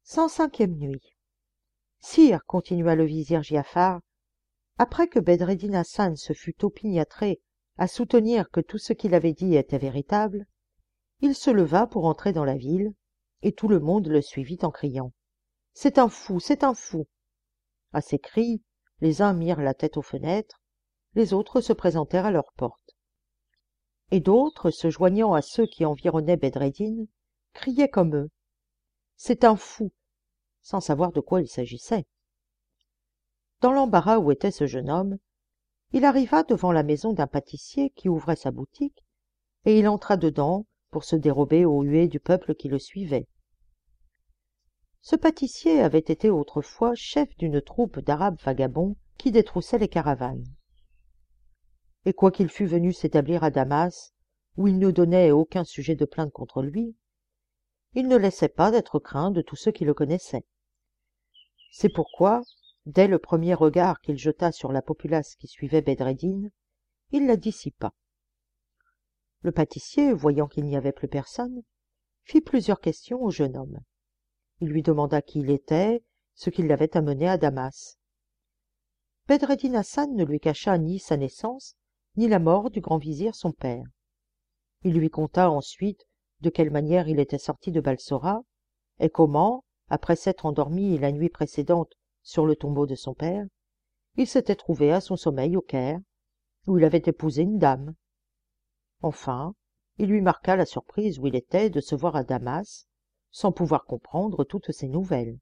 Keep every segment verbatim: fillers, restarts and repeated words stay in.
cent cinquième nuit. Sire, continua le vizir Giafar, après que Bedreddin Hassan se fut opiniâtré à soutenir que tout ce qu'il avait dit était véritable, il se leva pour entrer dans la ville, et tout le monde le suivit en criant « C'est un fou, c'est un fou !» À ces cris, les uns mirent la tête aux fenêtres, les autres se présentèrent à leurs portes. Et d'autres, se joignant à ceux qui environnaient Bedreddin, criaient comme eux « C'est un fou !» sans savoir de quoi il s'agissait. Dans l'embarras où était ce jeune homme, il arriva devant la maison d'un pâtissier qui ouvrait sa boutique, et il entra dedans pour se dérober aux huées du peuple qui le suivait. Ce pâtissier avait été autrefois chef d'une troupe d'Arabes vagabonds qui détroussaient les caravanes. Et quoiqu'il fût venu s'établir à Damas, où il ne donnait aucun sujet de plainte contre lui, il ne laissait pas d'être craint de tous ceux qui le connaissaient. C'est pourquoi, dès le premier regard qu'il jeta sur la populace qui suivait Bedreddin, il la dissipa. Le pâtissier, voyant qu'il n'y avait plus personne, fit plusieurs questions au jeune homme. Il lui demanda qui il était, ce qui l'avait amené à Damas. Bedreddin Hassan ne lui cacha ni sa naissance, ni la mort du grand vizir son père. Il lui conta ensuite de quelle manière il était sorti de Balsora, et comment, après s'être endormi la nuit précédente sur le tombeau de son père, il s'était trouvé à son sommeil au Caire, où il avait épousé une dame. Enfin, il lui marqua la surprise où il était de se voir à Damas, sans pouvoir comprendre toutes ces nouvelles.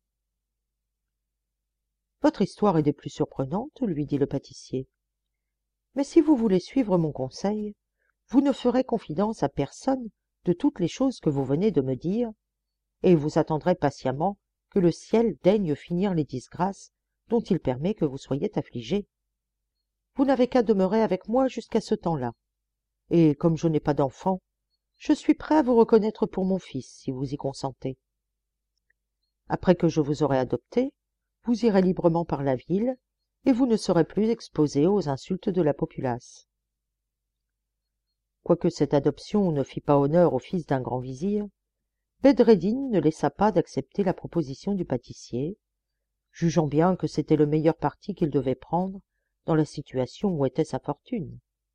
« Votre histoire est des plus surprenantes, lui dit le pâtissier. Mais si vous voulez suivre mon conseil, vous ne ferez confidence à personne de toutes les choses que vous venez de me dire, et vous attendrez patiemment que le ciel daigne finir les disgrâces dont il permet que vous soyez affligés. Vous n'avez qu'à demeurer avec moi jusqu'à ce temps-là, et comme je n'ai pas d'enfant, je suis prêt à vous reconnaître pour mon fils, si vous y consentez. Après que je vous aurai adopté, vous irez librement par la ville, et vous ne serez plus exposé aux insultes de la populace. » Quoique cette adoption ne fît pas honneur au fils d'un grand vizir, Bedreddin ne laissa pas d'accepter la proposition du pâtissier, jugeant bien que c'était le meilleur parti qu'il devait prendre dans la situation où était sa fortune.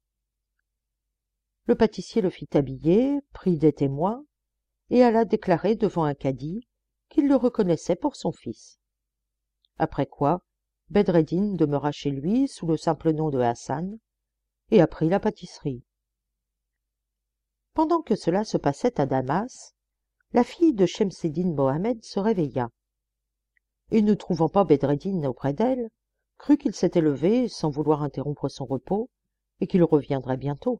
Le pâtissier le fit habiller, prit des témoins, et alla déclarer devant un cadi qu'il le reconnaissait pour son fils. Après quoi, Bedreddin demeura chez lui sous le simple nom de Hassan, et apprit la pâtisserie. Pendant que cela se passait à Damas, la fille de Shemseddin Mohammed se réveilla, et ne trouvant pas Bedreddin auprès d'elle, crut qu'il s'était levé sans vouloir interrompre son repos, et qu'il reviendrait bientôt.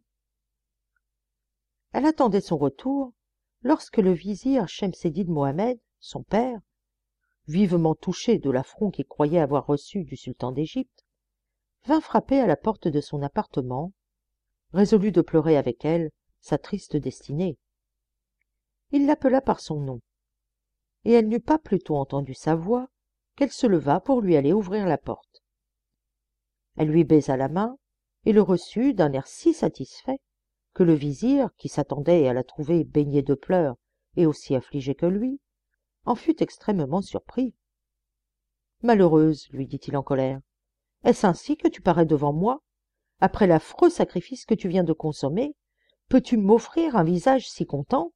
Elle attendait son retour, lorsque le vizir Shemseddin Mohammed, son père, vivement touché de l'affront qu'il croyait avoir reçu du sultan d'Égypte, vint frapper à la porte de son appartement, résolu de pleurer avec elle sa triste destinée. Il l'appela par son nom, et elle n'eut pas plutôt entendu sa voix qu'elle se leva pour lui aller ouvrir la porte. Elle lui baisa la main et le reçut d'un air si satisfait que le vizir, qui s'attendait à la trouver baignée de pleurs et aussi affligée que lui, en fut extrêmement surpris. « Malheureuse, lui dit-il en colère, est-ce ainsi que tu parais devant moi? Après l'affreux sacrifice que tu viens de consommer, peux-tu m'offrir un visage si content?